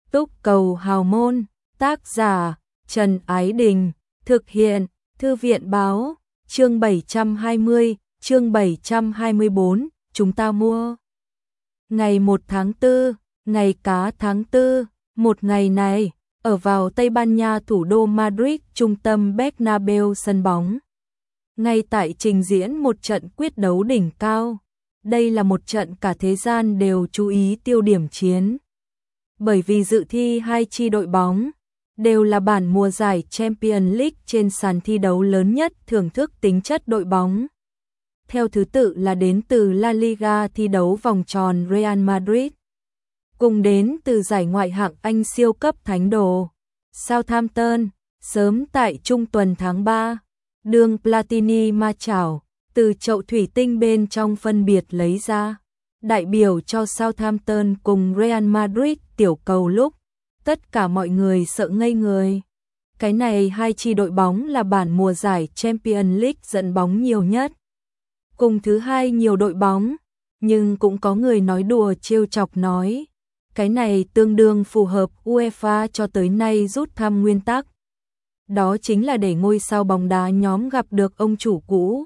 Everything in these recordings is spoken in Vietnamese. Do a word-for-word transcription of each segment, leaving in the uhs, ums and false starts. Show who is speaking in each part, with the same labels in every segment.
Speaker 1: Túc Cầu Hào Môn, tác giả Trần Ái Đình, thực hiện Thư viện Báo, chương bảy trăm hai mươi, chương bảy trăm hai mươi bốn, chúng ta mua. Ngày một tháng tư, ngày cá tháng tư, một ngày này, ở vào Tây Ban Nha thủ đô Madrid, trung tâm Bernabeu sân bóng. Ngay tại trình diễn một trận quyết đấu đỉnh cao. Đây là một trận cả thế gian đều chú ý tiêu điểm chiến. Bởi vì dự thi hai chi đội bóng đều là bản mùa giải Champions League trên sàn thi đấu lớn nhất thưởng thức tính chất đội bóng. Theo thứ tự là đến từ La Liga thi đấu vòng tròn Real Madrid, cùng đến từ giải ngoại hạng Anh siêu cấp thánh đồ Southampton, sớm tại trung tuần tháng ba, đường Platini ma chảo từ chậu thủy tinh bên trong phân biệt lấy ra, đại biểu cho Southampton cùng Real Madrid tiểu cầu lúc tất cả mọi người sợ ngây người. Cái này hai chi đội bóng là bản mùa giải Champions League dẫn bóng nhiều nhất, cùng thứ hai nhiều đội bóng, nhưng cũng có người nói đùa trêu chọc nói, cái này tương đương phù hợp UEFA cho tới nay rút thăm nguyên tắc. Đó chính là để ngôi sao bóng đá nhóm gặp được ông chủ cũ.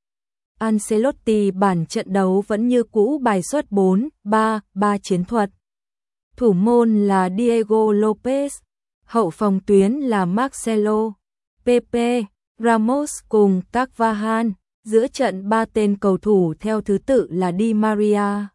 Speaker 1: Ancelotti bản trận đấu vẫn như cũ bài xuất bốn ba ba chiến thuật. Thủ môn là Diego Lopez, hậu phòng tuyến là Marcelo, Pepe, Ramos cùng Carvajal, giữa trận ba tên cầu thủ theo thứ tự là Di Maria,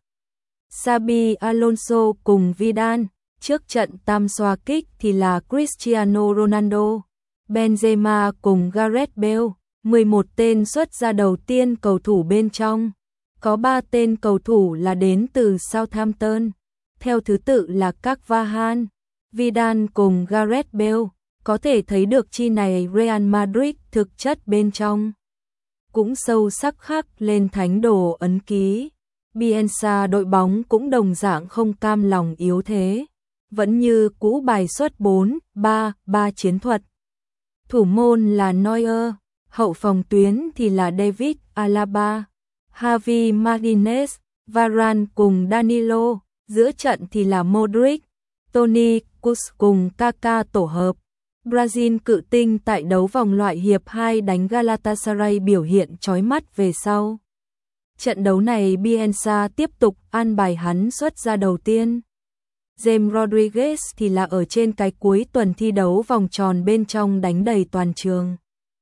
Speaker 1: Xabi Alonso cùng Vidal, trước trận tam xoa kích thì là Cristiano Ronaldo, Benzema cùng Gareth Bale. mười một tên xuất ra đầu tiên cầu thủ bên trong, có ba tên cầu thủ là đến từ Southampton, theo thứ tự là Carvajal, Vidal cùng Gareth Bale. Có thể thấy được chi này Real Madrid thực chất bên trong cũng sâu sắc khắc lên thánh đồ ấn ký. Bielsa đội bóng cũng đồng dạng không cam lòng yếu thế, vẫn như cũ bài xuất bốn ba ba chiến thuật. Thủ môn là Neuer, hậu phòng tuyến thì là David Alaba, Javi Martinez, Varane cùng Danilo, giữa trận thì là Modric, Toni Kroos cùng Kaká tổ hợp. Brazil cự tinh tại đấu vòng loại hiệp hai đánh Galatasaray biểu hiện chói mắt về sau. Trận đấu này Bielsa tiếp tục an bài hắn xuất ra đầu tiên. James Rodriguez thì là ở trên cái cuối tuần thi đấu vòng tròn bên trong đánh đầy toàn trường.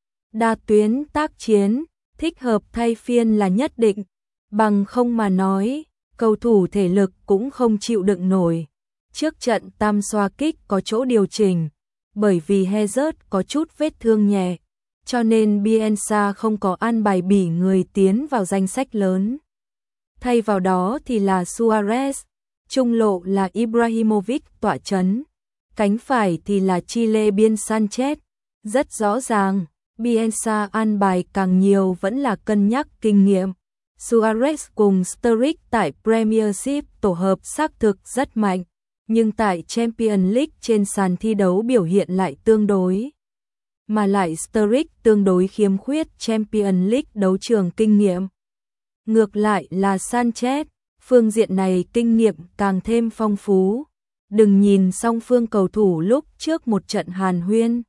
Speaker 1: Đa tuyến tác chiến, thích hợp thay phiên là nhất định, bằng không mà nói, cầu thủ thể lực cũng không chịu đựng nổi. Trước trận tam xoa kích có chỗ điều chỉnh, bởi vì Hazard có chút vết thương nhẹ, cho nên Bielsa không có an bài bỉ người tiến vào danh sách lớn. Thay vào đó thì là Suarez, trung lộ là Ibrahimovic tọa chấn, cánh phải thì là Chile Bien Sanchez. Rất rõ ràng, Bielsa an bài càng nhiều vẫn là cân nhắc kinh nghiệm. Suarez cùng Sturridge tại Premiership tổ hợp xác thực rất mạnh, nhưng tại Champions League trên sàn thi đấu biểu hiện lại tương đối. Mà lại Sturridge tương đối khiếm khuyết Champions League đấu trường kinh nghiệm. Ngược lại là Sanchez, phương diện này kinh nghiệm càng thêm phong phú. Đừng nhìn song phương cầu thủ lúc trước một trận hàn huyên,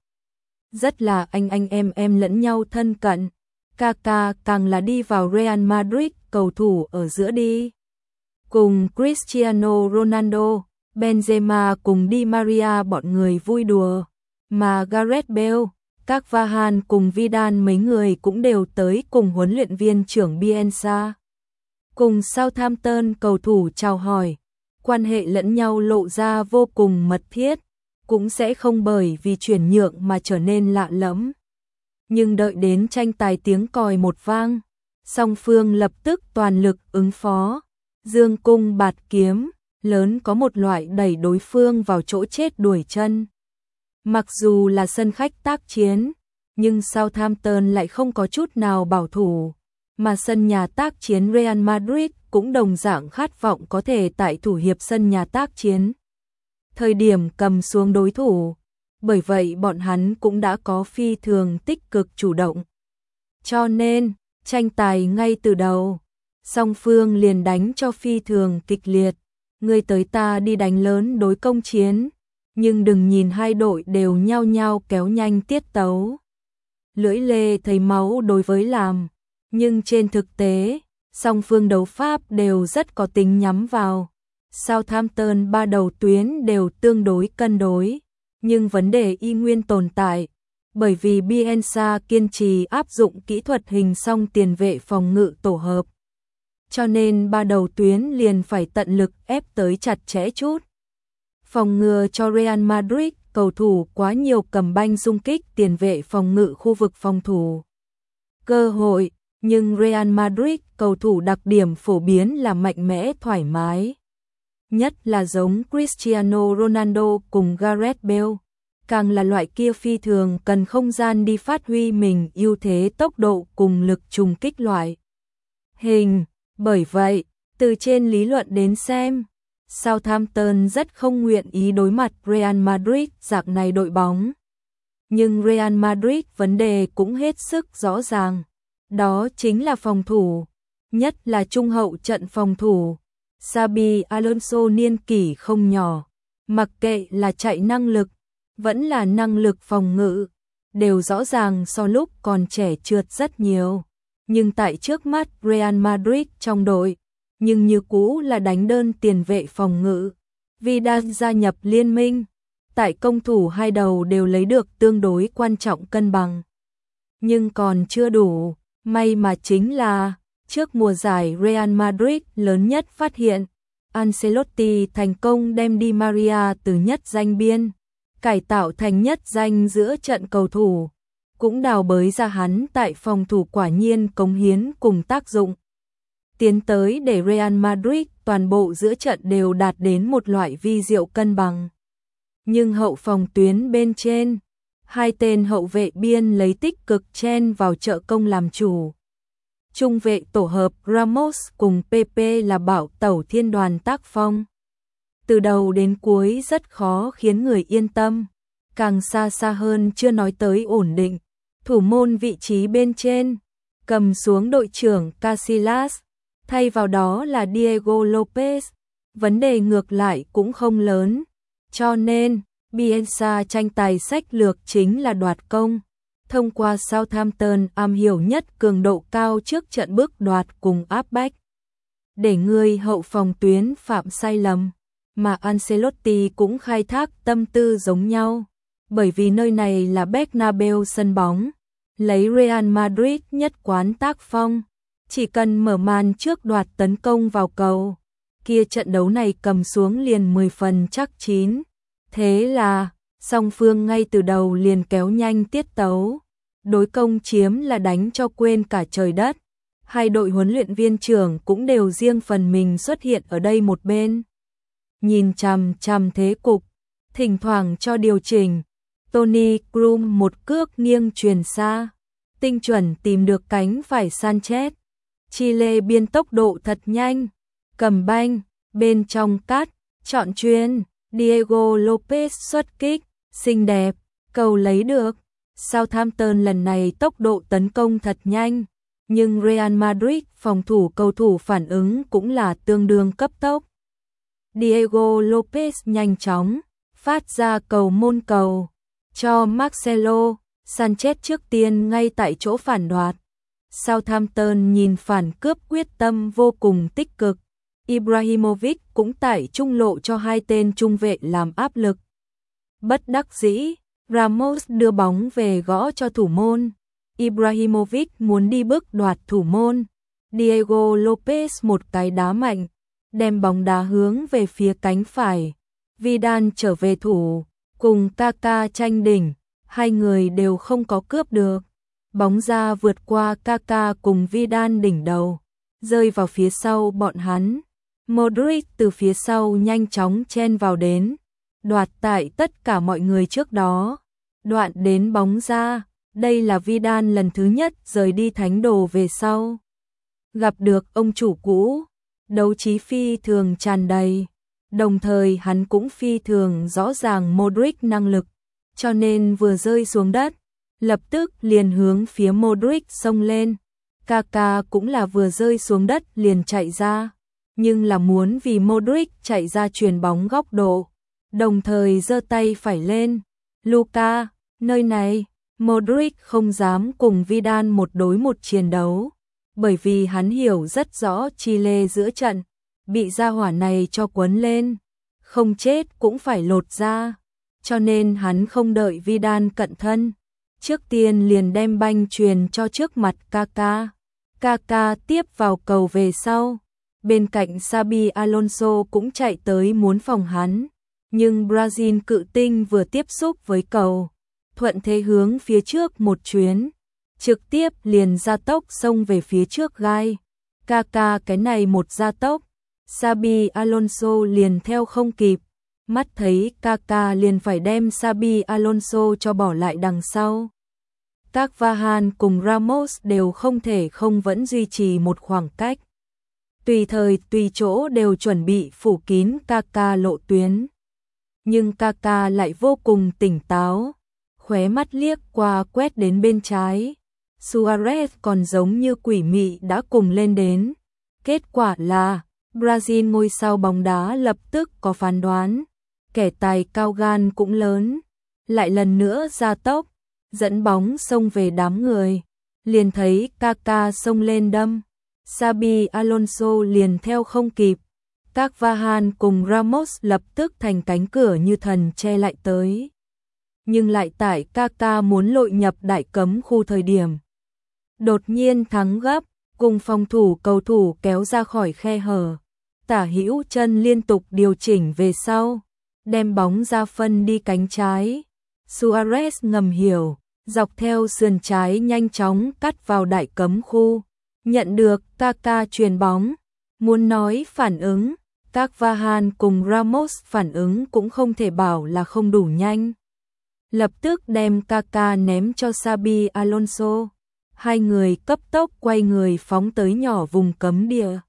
Speaker 1: rất là anh anh em em lẫn nhau thân cận. Kaká càng là đi vào Real Madrid cầu thủ ở giữa đi. Cùng Cristiano Ronaldo, Benzema cùng Di Maria bọn người vui đùa. Mà Gareth Bale, Carvajal cùng Vidal mấy người cũng đều tới cùng huấn luyện viên trưởng Bielsa. Cùng Southampton cầu thủ chào hỏi, quan hệ lẫn nhau lộ ra vô cùng mật thiết, cũng sẽ không bởi vì chuyển nhượng mà trở nên lạ lẫm. Nhưng đợi đến tranh tài tiếng còi một vang, song phương lập tức toàn lực ứng phó, dương cung bạt kiếm, lớn có một loại đẩy đối phương vào chỗ chết đuổi chân. Mặc dù là sân khách tác chiến, nhưng Southampton lại không có chút nào bảo thủ, mà sân nhà tác chiến Real Madrid cũng đồng dạng khát vọng có thể tại thủ hiệp sân nhà tác chiến thời điểm cầm xuống đối thủ, bởi vậy bọn hắn cũng đã có phi thường tích cực chủ động. Cho nên, tranh tài ngay từ đầu, song phương liền đánh cho phi thường kịch liệt, người tới ta đi đánh lớn đối công chiến, nhưng đừng nhìn hai đội đều nhao nhao kéo nhanh tiết tấu. Lưỡi lê thấy máu đối với làm, nhưng trên thực tế, song phương đấu pháp đều rất có tính nhắm vào. Southampton ba đầu tuyến đều tương đối cân đối, nhưng vấn đề y nguyên tồn tại, bởi vì Bielsa kiên trì áp dụng kỹ thuật hình song tiền vệ phòng ngự tổ hợp. Cho nên ba đầu tuyến liền phải tận lực ép tới chặt chẽ chút. Phòng ngừa cho Real Madrid, cầu thủ quá nhiều cầm banh xung kích tiền vệ phòng ngự khu vực phòng thủ. Cơ hội, nhưng Real Madrid, cầu thủ đặc điểm phổ biến là mạnh mẽ thoải mái. Nhất là giống Cristiano Ronaldo cùng Gareth Bale, càng là loại kia phi thường cần không gian đi phát huy mình ưu thế tốc độ cùng lực trùng kích loại hình. Bởi vậy, từ trên lý luận đến xem, Southampton rất không nguyện ý đối mặt Real Madrid dạng này đội bóng. Nhưng Real Madrid vấn đề cũng hết sức rõ ràng, đó chính là phòng thủ, nhất là trung hậu trận phòng thủ. Xabi Alonso niên kỷ không nhỏ, mặc kệ là chạy năng lực, vẫn là năng lực phòng ngự, đều rõ ràng so lúc còn trẻ trượt rất nhiều. Nhưng tại trước mắt Real Madrid trong đội, nhưng như cũ là đánh đơn tiền vệ phòng ngự. Vidal gia nhập liên minh, tại công thủ hai đầu đều lấy được tương đối quan trọng cân bằng. Nhưng còn chưa đủ, may mà chính là, trước mùa giải Real Madrid lớn nhất phát hiện, Ancelotti thành công đem Di Maria từ nhất danh biên, cải tạo thành nhất danh giữa trận cầu thủ, cũng đào bới ra hắn tại phòng thủ quả nhiên cống hiến cùng tác dụng. Tiến tới để Real Madrid toàn bộ giữa trận đều đạt đến một loại vi diệu cân bằng. Nhưng hậu phòng tuyến bên trên, hai tên hậu vệ biên lấy tích cực chen vào trợ công làm chủ. Trung vệ tổ hợp Ramos cùng Pepe là bảo tẩu thiên đoàn tác phong. Từ đầu đến cuối rất khó khiến người yên tâm, càng xa xa hơn chưa nói tới ổn định. Thủ môn vị trí bên trên, cầm xuống đội trưởng Casillas, thay vào đó là Diego Lopez. Vấn đề ngược lại cũng không lớn, cho nên Bielsa tranh tài sách lược chính là đoạt công. Thông qua Southampton am hiểu nhất cường độ cao trước trận bước đoạt cùng áp bách, để người hậu phòng tuyến phạm sai lầm, mà Ancelotti cũng khai thác tâm tư giống nhau, bởi vì nơi này là Bernabeu sân bóng, lấy Real Madrid nhất quán tác phong, chỉ cần mở màn trước đoạt tấn công vào cầu, kia trận đấu này cầm xuống liền mười phần chắc chín. Thế là, song phương ngay từ đầu liền kéo nhanh tiết tấu, đối công chiếm là đánh cho quên cả trời đất. Hai đội huấn luyện viên trưởng cũng đều riêng phần mình xuất hiện ở đây một bên, nhìn chằm chằm thế cục, thỉnh thoảng cho điều chỉnh. Toni Kroos một cước nghiêng truyền xa, tinh chuẩn tìm được cánh phải Sanchez. Chile biên tốc độ thật nhanh, cầm banh, bên trong cắt, chọn chuyền. Diego Lopez xuất kích, xinh đẹp, cầu lấy được. Southampton lần này tốc độ tấn công thật nhanh, nhưng Real Madrid phòng thủ cầu thủ phản ứng cũng là tương đương cấp tốc. Diego Lopez nhanh chóng phát ra cầu môn cầu cho Marcelo, Sanchez trước tiên ngay tại chỗ phản đoạt. Southampton nhìn phản cướp quyết tâm vô cùng tích cực. Ibrahimovic cũng tại trung lộ cho hai tên trung vệ làm áp lực. Bất đắc dĩ, Ramos đưa bóng về gõ cho thủ môn. Ibrahimovic muốn đi bước đoạt thủ môn. Diego Lopez một cái đá mạnh, đem bóng đá hướng về phía cánh phải. Vidal trở về thủ, cùng Kaká tranh đỉnh, hai người đều không có cướp được. Bóng ra vượt qua Kaká cùng Vidal đỉnh đầu, rơi vào phía sau bọn hắn. Modric từ phía sau nhanh chóng chen vào đến, đoạt tại tất cả mọi người trước đó. Đoạn đến bóng ra, đây là Vidal lần thứ nhất rời đi thánh đồ về sau. Gặp được ông chủ cũ, đấu trí phi thường tràn đầy, đồng thời hắn cũng phi thường rõ ràng Modric năng lực, cho nên vừa rơi xuống đất, lập tức liền hướng phía Modric xông lên. Kaká cũng là vừa rơi xuống đất liền chạy ra, nhưng là muốn vì Modric chạy ra chuyền bóng góc độ, đồng thời giơ tay phải lên. Luka, nơi này, Modric không dám cùng Vidal một đối một chiến đấu, bởi vì hắn hiểu rất rõ Chile giữa trận, bị gia hỏa này cho quấn lên, không chết cũng phải lột ra, cho nên hắn không đợi Vidal cận thân, trước tiên liền đem banh truyền cho trước mặt Kaká. Kaká tiếp vào cầu về sau, bên cạnh Xabi Alonso cũng chạy tới muốn phòng hắn, nhưng Brazil cự tinh vừa tiếp xúc với cầu, thuận thế hướng phía trước một chuyến, trực tiếp liền gia tốc xông về phía trước gai. Kaká cái này một gia tốc, Xabi Alonso liền theo không kịp, mắt thấy Kaká liền phải đem Xabi Alonso cho bỏ lại đằng sau. Carvajal cùng Ramos đều không thể không vẫn duy trì một khoảng cách, tùy thời tùy chỗ đều chuẩn bị phủ kín Kaká lộ tuyến. Nhưng Kaká lại vô cùng tỉnh táo, khóe mắt liếc qua quét đến bên trái. Suarez còn giống như quỷ mị đã cùng lên đến. Kết quả là, Brazil ngôi sao bóng đá lập tức có phán đoán. Kẻ tài cao gan cũng lớn. Lại lần nữa ra tốc, dẫn bóng xông về đám người. Liền thấy Kaká xông lên đâm. Xabi Alonso liền theo không kịp. Carvajal cùng Ramos lập tức thành cánh cửa như thần che lại tới. Nhưng lại tại Kaká muốn lội nhập đại cấm khu thời điểm. Đột nhiên thắng gấp, cùng phòng thủ cầu thủ kéo ra khỏi khe hở. Tả hữu chân liên tục điều chỉnh về sau, đem bóng ra phân đi cánh trái. Suarez ngầm hiểu, dọc theo sườn trái nhanh chóng cắt vào đại cấm khu. Nhận được Kaká chuyền bóng, muốn nói phản ứng, Carvajal cùng Ramos phản ứng cũng không thể bảo là không đủ nhanh. Lập tức đem Kaká ném cho Xabi Alonso. Hai người cấp tốc quay người phóng tới nhỏ vùng cấm địa.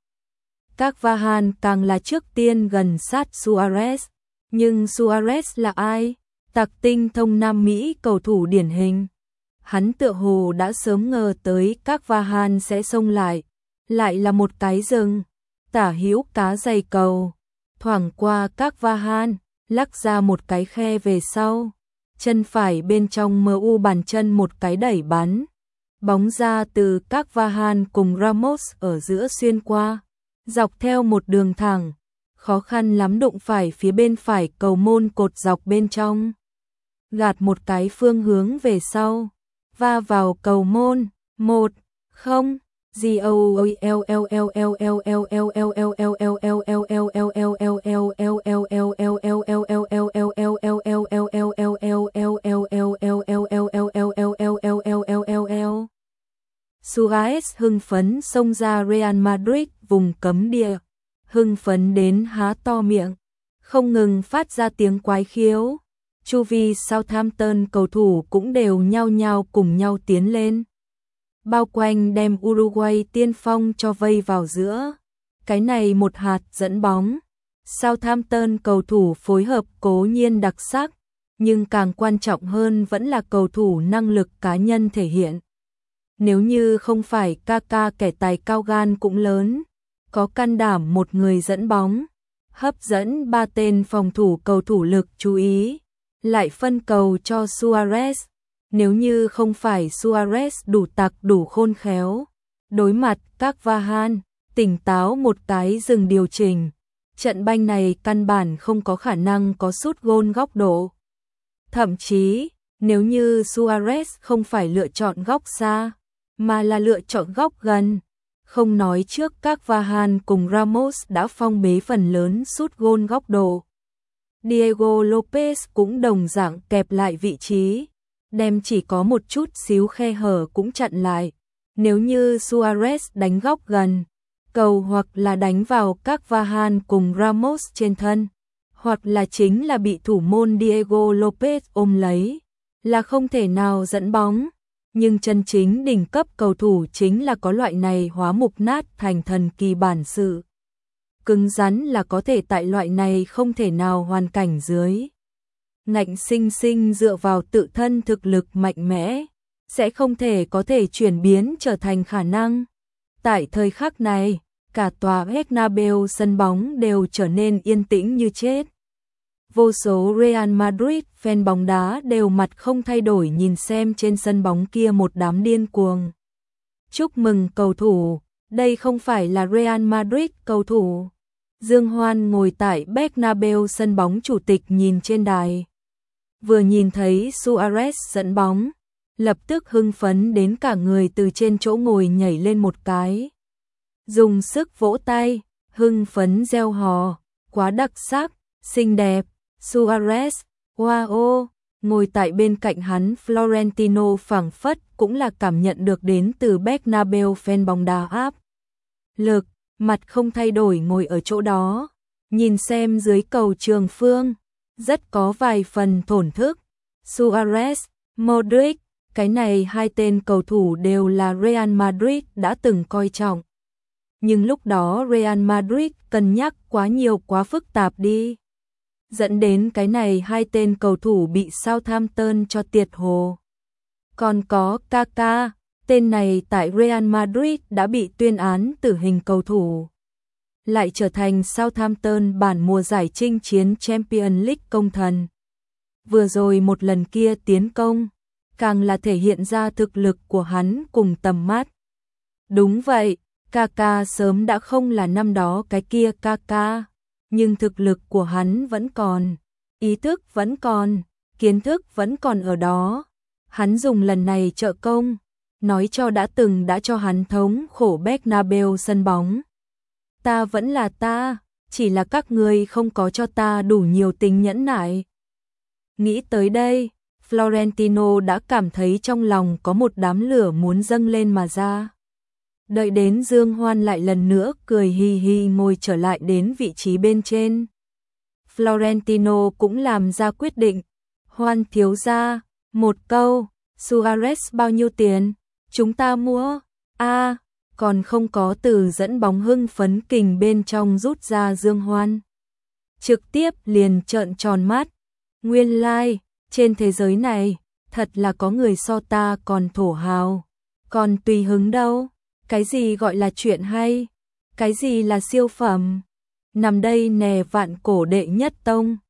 Speaker 1: Carvajal càng là trước tiên gần sát Suarez. Nhưng Suarez là ai? Tạc tinh thông Nam Mỹ cầu thủ điển hình. Hắn tựa hồ đã sớm ngờ tới Carvajal sẽ xông lại. Lại là một cái rừng. Tả hữu cá dày cầu. Thoảng qua Carvajal, lắc ra một cái khe về sau. Chân phải bên trong em u bàn chân một cái đẩy bắn. Bóng ra từ Carvajal cùng Ramos ở giữa xuyên qua. Dọc theo một đường thẳng. Khó khăn lắm đụng phải phía bên phải cầu môn cột dọc bên trong. Gạt một cái phương hướng về sau. Va vào cầu môn. Một, không. Suarez hưng phấn xông ra Real Madrid vùng cấm địa, hưng phấn đến há to miệng, không ngừng phát ra tiếng quái khiếu. Chu vi Southampton cầu thủ cũng đều nhao nhao cùng nhau tiến lên. Bao quanh đem Uruguay tiên phong cho vây vào giữa. Cái này một hạt dẫn bóng. Southampton cầu thủ phối hợp cố nhiên đặc sắc, nhưng càng quan trọng hơn vẫn là cầu thủ năng lực cá nhân thể hiện. Nếu như không phải Kaká kẻ tài cao gan cũng lớn, có can đảm một người dẫn bóng, hấp dẫn ba tên phòng thủ cầu thủ lực chú ý, lại phân cầu cho Suarez. Nếu như không phải Suarez đủ tặc đủ khôn khéo, đối mặt Carvajal, tỉnh táo một cái dừng điều chỉnh, trận banh này căn bản không có khả năng có sút gôn góc độ. Thậm chí, nếu như Suarez không phải lựa chọn góc xa, mà là lựa chọn góc gần, không nói trước Carvajal cùng Ramos đã phong bế phần lớn sút gôn góc độ. Diego Lopez cũng đồng dạng kẹp lại vị trí, đem chỉ có một chút xíu khe hở cũng chặn lại. Nếu như Suarez đánh góc gần, cầu hoặc là đánh vào Carvajal cùng Ramos trên thân, hoặc là chính là bị thủ môn Diego Lopez ôm lấy, là không thể nào dẫn bóng. Nhưng chân chính đỉnh cấp cầu thủ chính là có loại này hóa mục nát thành thần kỳ bản sự. Cứng rắn là có thể tại loại này không thể nào hoàn cảnh dưới. Ngạnh sinh sinh dựa vào tự thân thực lực mạnh mẽ, sẽ không thể có thể chuyển biến trở thành khả năng. Tại thời khắc này, cả tòa Bernabeu sân bóng đều trở nên yên tĩnh như chết. Vô số Real Madrid fan bóng đá đều mặt không thay đổi nhìn xem trên sân bóng kia một đám điên cuồng. Chúc mừng cầu thủ, đây không phải là Real Madrid cầu thủ. Dương Hoan ngồi tại Bernabeu sân bóng chủ tịch nhìn trên đài. Vừa nhìn thấy Suarez dẫn bóng, lập tức hưng phấn đến cả người từ trên chỗ ngồi nhảy lên một cái. Dùng sức vỗ tay, hưng phấn reo hò, quá đặc sắc, xinh đẹp, Suarez, wow, ngồi tại bên cạnh hắn Florentino phảng phất cũng là cảm nhận được đến từ Bernabeu fan bóng đá áp lực, mặt không thay đổi ngồi ở chỗ đó, nhìn xem dưới cầu Trường Phương, rất có vài phần thổn thức. Suarez, Modric, cái này hai tên cầu thủ đều là Real Madrid đã từng coi trọng. Nhưng lúc đó Real Madrid cân nhắc quá nhiều quá phức tạp đi. Dẫn đến cái này hai tên cầu thủ bị Southampton cho tiệt hồ. Còn có Kaká, tên này tại Real Madrid đã bị tuyên án tử hình cầu thủ. Lại trở thành Southampton bản mùa giải chinh chiến Champions League công thần. Vừa rồi một lần kia tiến công, càng là thể hiện ra thực lực của hắn cùng tầm mắt. Đúng vậy, Kaká sớm đã không là năm đó cái kia Kaká, nhưng thực lực của hắn vẫn còn, ý thức vẫn còn, kiến thức vẫn còn ở đó. Hắn dùng lần này trợ công, nói cho đã từng đã cho hắn thống khổ Bernabeu sân bóng. Ta vẫn là ta, chỉ là các ngươi không có cho ta đủ nhiều tính nhẫn nại. Nghĩ tới đây, Florentino đã cảm thấy trong lòng có một đám lửa muốn dâng lên mà ra. Đợi đến Dương Hoan lại lần nữa cười hi hi ngồi trở lại đến vị trí bên trên. Florentino cũng làm ra quyết định. Hoan thiếu gia, một câu, Suarez bao nhiêu tiền? Chúng ta mua. A, à, còn không có từ dẫn bóng hưng phấn kình bên trong rút ra Dương Hoan. Trực tiếp liền trợn tròn mắt. Nguyên lai, like, trên thế giới này, thật là có người so ta còn thổ hào. Còn tùy hứng đâu. Cái gì gọi là chuyện hay? Cái gì là siêu phẩm? Nằm đây nè vạn cổ đệ nhất tông.